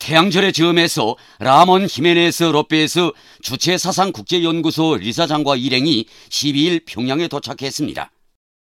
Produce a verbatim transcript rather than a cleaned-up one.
태양절의 즈음에서 라몬 히메네스 로페스 주체사상국제연구소 이사장과 일행이 십이 일 평양에 도착했습니다.